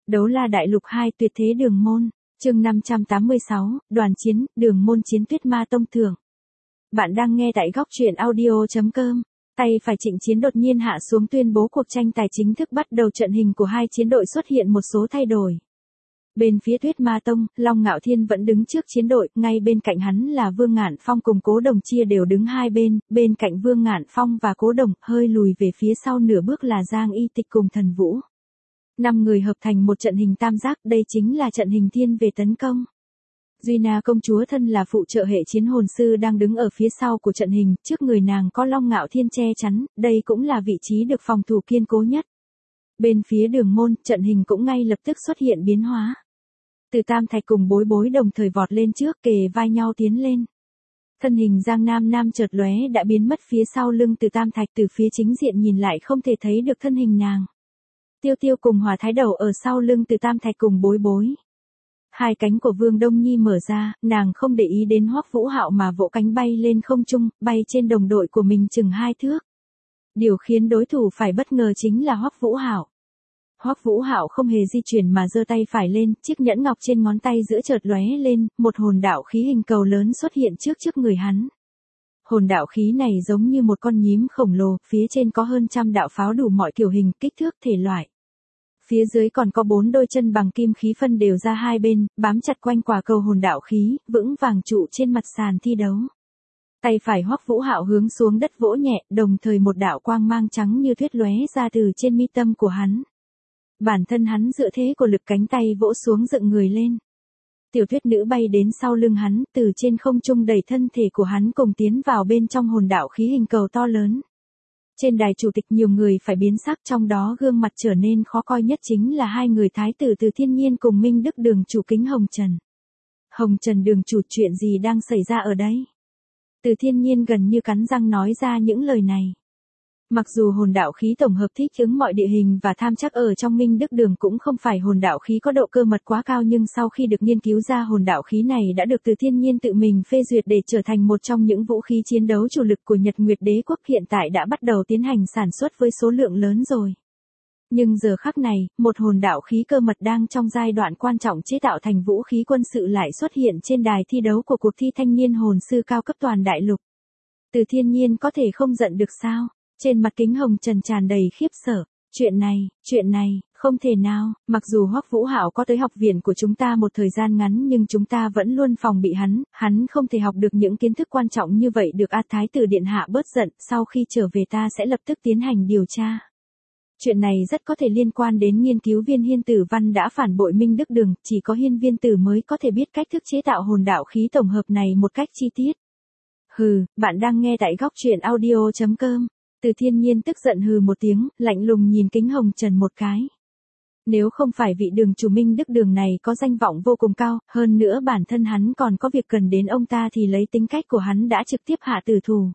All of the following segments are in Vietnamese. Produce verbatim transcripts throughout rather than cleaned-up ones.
Đấu La Đại Lục hai Tuyệt Thế Đường Môn, chương năm trăm tám mươi sáu, đoàn chiến, Đường Môn chiến Tuyết Ma Tông thưởng. Bạn đang nghe tại góc truyện audio chấm com. Tay phải Trịnh Chiến đột nhiên hạ xuống tuyên bố cuộc tranh tài chính thức bắt đầu, trận hình của hai chiến đội xuất hiện một số thay đổi. Bên phía Tuyết Ma Tông, Long Ngạo Thiên vẫn đứng trước chiến đội, ngay bên cạnh hắn là Vương Ngạn Phong cùng Cố Đồng chia đều đứng hai bên, bên cạnh Vương Ngạn Phong và Cố Đồng, hơi lùi về phía sau nửa bước là Giang Y Tịch cùng Thần Vũ. Năm người hợp thành một trận hình tam giác, đây chính là trận hình thiên về tấn công. Duy Na công chúa thân là phụ trợ hệ chiến hồn sư đang đứng ở phía sau của trận hình, trước người nàng có Long Ngạo Thiên che chắn, đây cũng là vị trí được phòng thủ kiên cố nhất. Bên phía Đường Môn, trận hình cũng ngay lập tức xuất hiện biến hóa. Từ Tam Thạch cùng Bối Bối đồng thời vọt lên trước, kề vai nhau tiến lên. Thân hình Giang Nam Nam chợt lóe đã biến mất phía sau lưng Từ Tam Thạch, từ phía chính diện nhìn lại không thể thấy được thân hình nàng. Tiêu Tiêu cùng Hỏa Thái Đầu ở sau lưng Từ Tam Thạch cùng Bối Bối. Hai cánh của Vương Đông Nhi mở ra, nàng không để ý đến Hoắc Vũ Hạo mà vỗ cánh bay lên không trung, bay trên đồng đội của mình chừng hai thước. Điều khiến đối thủ phải bất ngờ chính là Hoắc Vũ Hạo. Hoắc Vũ Hạo không hề di chuyển mà giơ tay phải lên, chiếc nhẫn ngọc trên ngón tay giữa chợt lóe lên, một hồn đạo khí hình cầu lớn xuất hiện trước trước người hắn. Hồn đạo khí này giống như một con nhím khổng lồ, phía trên có hơn trăm đạo pháo đủ mọi kiểu hình, kích thước, thể loại. Phía dưới còn có bốn đôi chân bằng kim khí phân đều ra hai bên, bám chặt quanh quả cầu hồn đạo khí, vững vàng trụ trên mặt sàn thi đấu. Tay phải Hoắc Vũ Hạo hướng xuống đất vỗ nhẹ, đồng thời một đạo quang mang trắng như tuyết lóe ra từ trên mi tâm của hắn. Bản thân hắn dựa thế của lực cánh tay vỗ xuống dựng người lên. Tiểu Tuyết Nữ bay đến sau lưng hắn, từ trên không trung đẩy thân thể của hắn cùng tiến vào bên trong hồn đạo khí hình cầu to lớn. Trên đài chủ tịch nhiều người phải biến sắc, trong đó gương mặt trở nên khó coi nhất chính là hai người thái tử Từ Thiên Nhiên cùng Minh Đức Đường chủ Kính Hồng Trần. Hồng Trần đường chủ, chuyện gì đang xảy ra ở đây? Từ Thiên Nhiên gần như cắn răng nói ra những lời này. Mặc dù hồn đạo khí tổng hợp thích ứng mọi địa hình và tham chắc ở trong Minh Đức Đường cũng không phải hồn đạo khí có độ cơ mật quá cao, nhưng sau khi được nghiên cứu ra, hồn đạo khí này đã được Từ Thiên Nhiên tự mình phê duyệt để trở thành một trong những vũ khí chiến đấu chủ lực của Nhật Nguyệt Đế quốc, hiện tại đã bắt đầu tiến hành sản xuất với số lượng lớn rồi. Nhưng giờ khắc này, một hồn đạo khí cơ mật đang trong giai đoạn quan trọng chế tạo thành vũ khí quân sự lại xuất hiện trên đài thi đấu của cuộc thi thanh niên hồn sư cao cấp toàn đại lục. Từ Thiên Nhiên có thể không giận được sao? Trên mặt Kính Hồng Trần tràn đầy khiếp sợ. Chuyện này, chuyện này, không thể nào, mặc dù Hoắc Vũ Hạo có tới học viện của chúng ta một thời gian ngắn nhưng chúng ta vẫn luôn phòng bị hắn, hắn không thể học được những kiến thức quan trọng như vậy được. A Thái tử điện hạ bớt giận, sau khi trở về ta sẽ lập tức tiến hành điều tra. Chuyện này rất có thể liên quan đến nghiên cứu viên Hiên Tử Văn đã phản bội Minh Đức Đường, chỉ có Hiên Viên Tử mới có thể biết cách thức chế tạo hồn đạo khí tổng hợp này một cách chi tiết. Hừ, bạn đang nghe tại góc truyện audio chấm com. Từ Thiên Nhiên tức giận hừ một tiếng, lạnh lùng nhìn Kính Hồng Trần một cái. Nếu không phải vị đường chủ Minh Đức Đường này có danh vọng vô cùng cao, hơn nữa bản thân hắn còn có việc cần đến ông ta, thì lấy tính cách của hắn đã trực tiếp hạ tử thủ.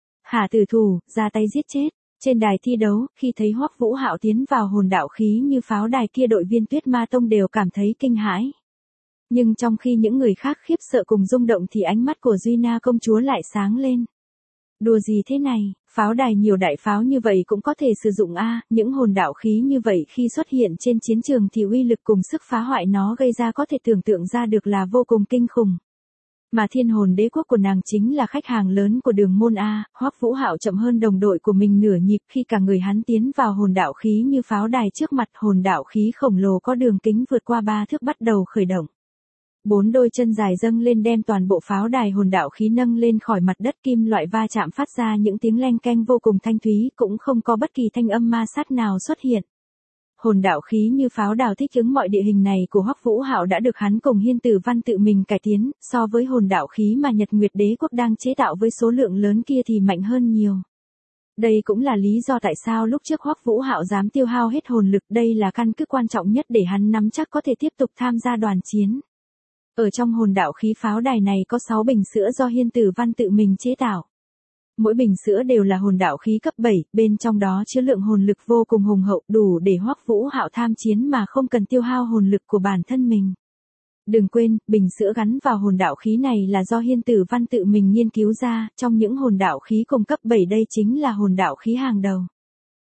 Hạ tử thủ, ra tay giết chết. Trên đài thi đấu, khi thấy Hoắc Vũ Hạo tiến vào hồn đạo khí như pháo đài kia, đội viên Tuyết Ma Tông đều cảm thấy kinh hãi. Nhưng trong khi những người khác khiếp sợ cùng rung động thì ánh mắt của Duy Na công chúa lại sáng lên. Đùa gì thế này, pháo đài nhiều đại pháo như vậy cũng có thể sử dụng a, những hồn đạo khí như vậy khi xuất hiện trên chiến trường thì uy lực cùng sức phá hoại nó gây ra có thể tưởng tượng ra được là vô cùng kinh khủng. Mà Thiên Hồn Đế quốc của nàng chính là khách hàng lớn của Đường Môn a. Hoắc Vũ Hạo chậm hơn đồng đội của mình nửa nhịp khi cả người hắn tiến vào hồn đạo khí như pháo đài, trước mặt hồn đạo khí khổng lồ có đường kính vượt qua ba thước bắt đầu khởi động. Bốn đôi chân dài dâng lên đem toàn bộ pháo đài hồn đạo khí nâng lên khỏi mặt đất, kim loại va chạm phát ra những tiếng leng keng vô cùng thanh thúy, cũng không có bất kỳ thanh âm ma sát nào xuất hiện. Hồn đạo khí như pháo đài thích ứng mọi địa hình này của Hoắc Vũ Hạo đã được hắn cùng Hiên Tử Văn tự mình cải tiến, so với hồn đạo khí mà Nhật Nguyệt Đế quốc đang chế tạo với số lượng lớn kia thì mạnh hơn nhiều. Đây cũng là lý do tại sao lúc trước Hoắc Vũ Hạo dám tiêu hao hết hồn lực, đây là căn cứ quan trọng nhất để hắn nắm chắc có thể tiếp tục tham gia đoàn chiến. Ở trong hồn đạo khí pháo đài này có sáu bình sữa do Hiên Tử Văn tự mình chế tạo. Mỗi bình sữa đều là hồn đạo khí cấp bảy, bên trong đó chứa lượng hồn lực vô cùng hùng hậu, đủ để Hoắc Vũ Hạo tham chiến mà không cần tiêu hao hồn lực của bản thân mình. Đừng quên, bình sữa gắn vào hồn đạo khí này là do Hiên Tử Văn tự mình nghiên cứu ra, trong những hồn đạo khí cùng cấp bảy đây chính là hồn đạo khí hàng đầu.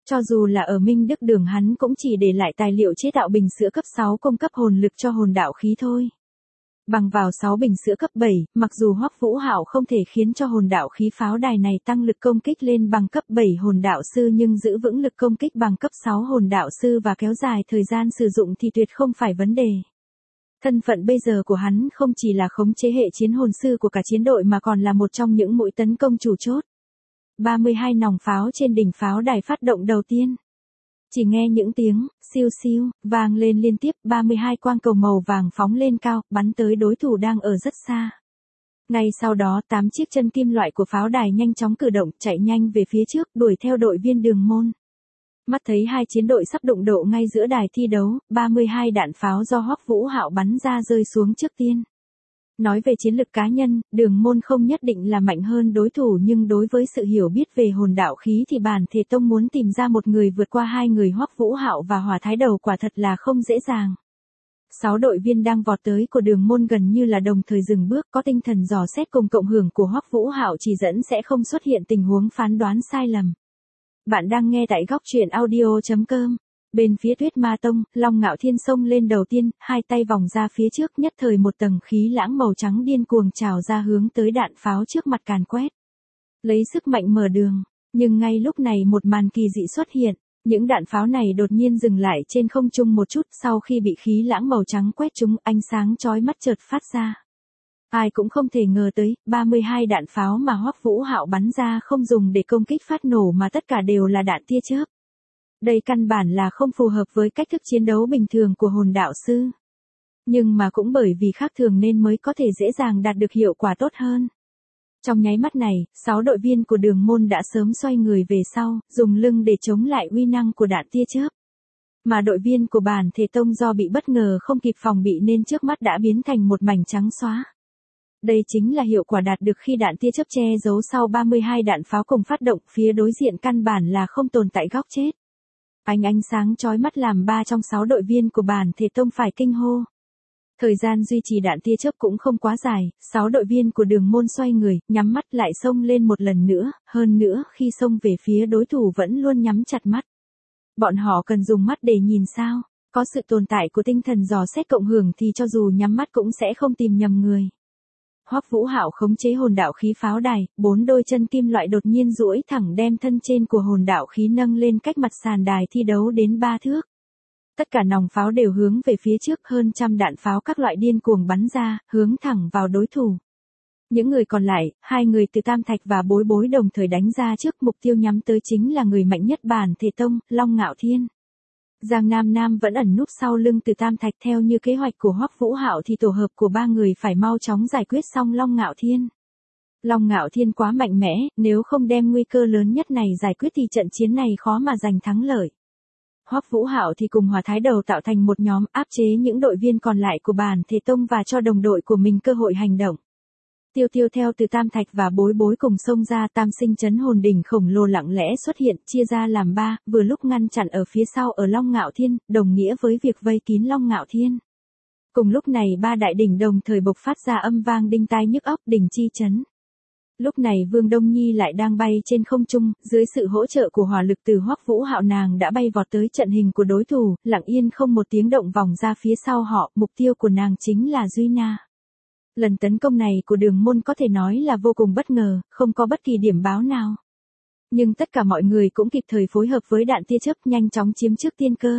Cho dù là ở Minh Đức Đường hắn cũng chỉ để lại tài liệu chế tạo bình sữa cấp sáu cung cấp hồn lực cho hồn đạo khí thôi. Bằng vào sáu bình sữa cấp bảy, mặc dù Hoắc Vũ Hạo không thể khiến cho hồn đạo khí pháo đài này tăng lực công kích lên bằng cấp bảy hồn đạo sư nhưng giữ vững lực công kích bằng cấp sáu hồn đạo sư và kéo dài thời gian sử dụng thì tuyệt không phải vấn đề. Thân phận bây giờ của hắn không chỉ là khống chế hệ chiến hồn sư của cả chiến đội mà còn là một trong những mũi tấn công chủ chốt. ba mươi hai nòng pháo trên đỉnh pháo đài phát động đầu tiên. Chỉ nghe những tiếng, siêu siêu, vang lên liên tiếp, ba mươi hai quang cầu màu vàng phóng lên cao, bắn tới đối thủ đang ở rất xa. Ngay sau đó, tám chiếc chân kim loại của pháo đài nhanh chóng cử động, chạy nhanh về phía trước, đuổi theo đội viên Đường Môn. Mắt thấy hai chiến đội sắp đụng độ ngay giữa đài thi đấu, ba mươi hai đạn pháo do Hoắc Vũ Hạo bắn ra rơi xuống trước tiên. Nói về chiến lực cá nhân, Đường Môn không nhất định là mạnh hơn đối thủ nhưng đối với sự hiểu biết về hồn đạo khí thì Bản Thể Tông muốn tìm ra một người vượt qua hai người Hoắc Vũ Hạo và Hỏa Thái Đầu quả thật là không dễ dàng. Sáu đội viên đang vọt tới của Đường Môn gần như là đồng thời dừng bước, có tinh thần dò xét cùng cộng hưởng của Hoắc Vũ Hạo chỉ dẫn sẽ không xuất hiện tình huống phán đoán sai lầm. Bạn đang nghe tại góc truyện audio chấm com. Bên phía Tuyết Ma Tông, Long Ngạo Thiên xông lên đầu tiên, hai tay vòng ra phía trước, nhất thời một tầng khí lãng màu trắng điên cuồng trào ra hướng tới đạn pháo trước mặt càn quét. Lấy sức mạnh mở đường, nhưng ngay lúc này một màn kỳ dị xuất hiện, những đạn pháo này đột nhiên dừng lại trên không trung một chút, sau khi bị khí lãng màu trắng quét trúng, ánh sáng chói mắt chợt phát ra. Ai cũng không thể ngờ tới, ba mươi hai đạn pháo mà Hoắc Vũ Hạo bắn ra không dùng để công kích phát nổ mà tất cả đều là đạn tia chớp. Đây căn bản là không phù hợp với cách thức chiến đấu bình thường của hồn đạo sư. Nhưng mà cũng bởi vì khác thường nên mới có thể dễ dàng đạt được hiệu quả tốt hơn. Trong nháy mắt này, sáu đội viên của Đường Môn đã sớm xoay người về sau, dùng lưng để chống lại uy năng của đạn tia chớp. Mà đội viên của Bản Thể Tông do bị bất ngờ không kịp phòng bị nên trước mắt đã biến thành một mảnh trắng xóa. Đây chính là hiệu quả đạt được khi đạn tia chớp che giấu sau ba mươi hai đạn pháo cùng phát động, phía đối diện căn bản là không tồn tại góc chết. Ánh ánh sáng chói mắt làm ba trong sáu đội viên của Bản Thể Tông phải kinh hô. Thời gian duy trì đạn tia chớp cũng không quá dài, sáu đội viên của Đường Môn xoay người, nhắm mắt lại xông lên một lần nữa, hơn nữa khi xông về phía đối thủ vẫn luôn nhắm chặt mắt. Bọn họ cần dùng mắt để nhìn sao, có sự tồn tại của tinh thần dò xét cộng hưởng thì cho dù nhắm mắt cũng sẽ không tìm nhầm người. Hoắc Vũ Hạo khống chế hồn đạo khí pháo đài, bốn đôi chân kim loại đột nhiên duỗi thẳng đem thân trên của hồn đạo khí nâng lên cách mặt sàn đài thi đấu đến ba thước. Tất cả nòng pháo đều hướng về phía trước, hơn trăm đạn pháo các loại điên cuồng bắn ra, hướng thẳng vào đối thủ. Những người còn lại, hai người từ Tam Thạch và Bối Bối đồng thời đánh ra trước, mục tiêu nhắm tới chính là người mạnh nhất Bản Thể Tông, Long Ngạo Thiên. Giang Nam Nam vẫn ẩn núp sau lưng từ Tam Thạch, theo như kế hoạch của Hoắc Vũ Hạo thì tổ hợp của ba người phải mau chóng giải quyết xong Long Ngạo Thiên. Long Ngạo Thiên quá mạnh mẽ, nếu không đem nguy cơ lớn nhất này giải quyết thì trận chiến này khó mà giành thắng lợi. Hoắc Vũ Hạo thì cùng Hỏa Thái Đầu tạo thành một nhóm áp chế những đội viên còn lại của Bản Thể Tông và cho đồng đội của mình cơ hội hành động. Tiêu Tiêu theo từ Tam Thạch và Bối Bối cùng xông ra, tam sinh chấn hồn đỉnh khổng lồ lặng lẽ xuất hiện, chia ra làm ba, vừa lúc ngăn chặn ở phía sau ở Long Ngạo Thiên, đồng nghĩa với việc vây kín Long Ngạo Thiên. Cùng lúc này ba đại đỉnh đồng thời bộc phát ra âm vang đinh tai nhức óc, đỉnh chi chấn. Lúc này Vương Đông Nhi lại đang bay trên không trung, dưới sự hỗ trợ của hỏa lực từ Hoắc Vũ Hạo nàng đã bay vọt tới trận hình của đối thủ, lặng yên không một tiếng động vòng ra phía sau họ, mục tiêu của nàng chính là Duy Na. Lần tấn công này của Đường Môn có thể nói là vô cùng bất ngờ, không có bất kỳ điểm báo nào. Nhưng tất cả mọi người cũng kịp thời phối hợp với đạn tia chớp nhanh chóng chiếm trước tiên cơ.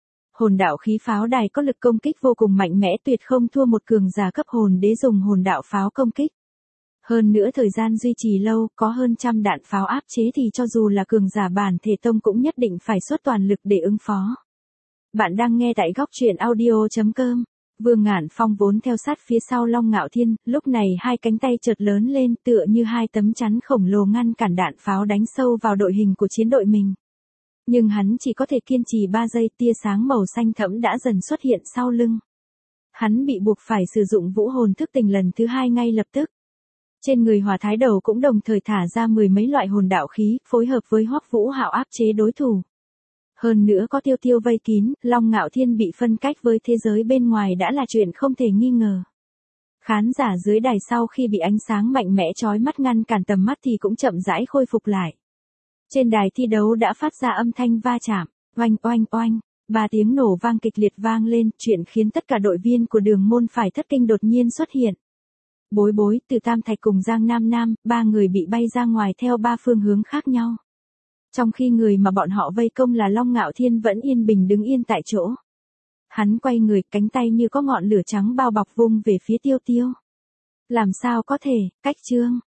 Hồn đạo khí pháo đài có lực công kích vô cùng mạnh mẽ, tuyệt không thua một cường giả cấp hồn đế dùng hồn đạo pháo công kích. Hơn nữa thời gian duy trì lâu, có hơn trăm đạn pháo áp chế thì cho dù là cường giả Bản Thể Tông cũng nhất định phải xuất toàn lực để ứng phó. Bạn đang nghe tại góc truyện audio chấm com. Vương Ngạn Phong vốn theo sát phía sau Long Ngạo Thiên, lúc này hai cánh tay chợt lớn lên tựa như hai tấm chắn khổng lồ ngăn cản đạn pháo đánh sâu vào đội hình của chiến đội mình. Nhưng hắn chỉ có thể kiên trì ba giây, tia sáng màu xanh thẫm đã dần xuất hiện sau lưng. Hắn bị buộc phải sử dụng vũ hồn thức tỉnh lần thứ hai ngay lập tức. Trên người Hỏa Thái Đầu cũng đồng thời thả ra mười mấy loại hồn đạo khí, phối hợp với Hoắc Vũ Hạo áp chế đối thủ. Hơn nữa có Tiêu Tiêu vây kín, Long Ngạo Thiên bị phân cách với thế giới bên ngoài đã là chuyện không thể nghi ngờ. Khán giả dưới đài sau khi bị ánh sáng mạnh mẽ chói mắt ngăn cản tầm mắt thì cũng chậm rãi khôi phục lại. Trên đài thi đấu đã phát ra âm thanh va chạm, oanh oanh oanh, ba tiếng nổ vang kịch liệt vang lên, chuyện khiến tất cả đội viên của Đường Môn phải thất kinh đột nhiên xuất hiện. Bối Bối, Từ Tam Thạch cùng Giang Nam Nam, ba người bị bay ra ngoài theo ba phương hướng khác nhau. Trong khi người mà bọn họ vây công là Long Ngạo Thiên vẫn yên bình đứng yên tại chỗ. Hắn quay người, cánh tay như có ngọn lửa trắng bao bọc vung về phía Tiêu Tiêu. Làm sao có thể, Cách Trương,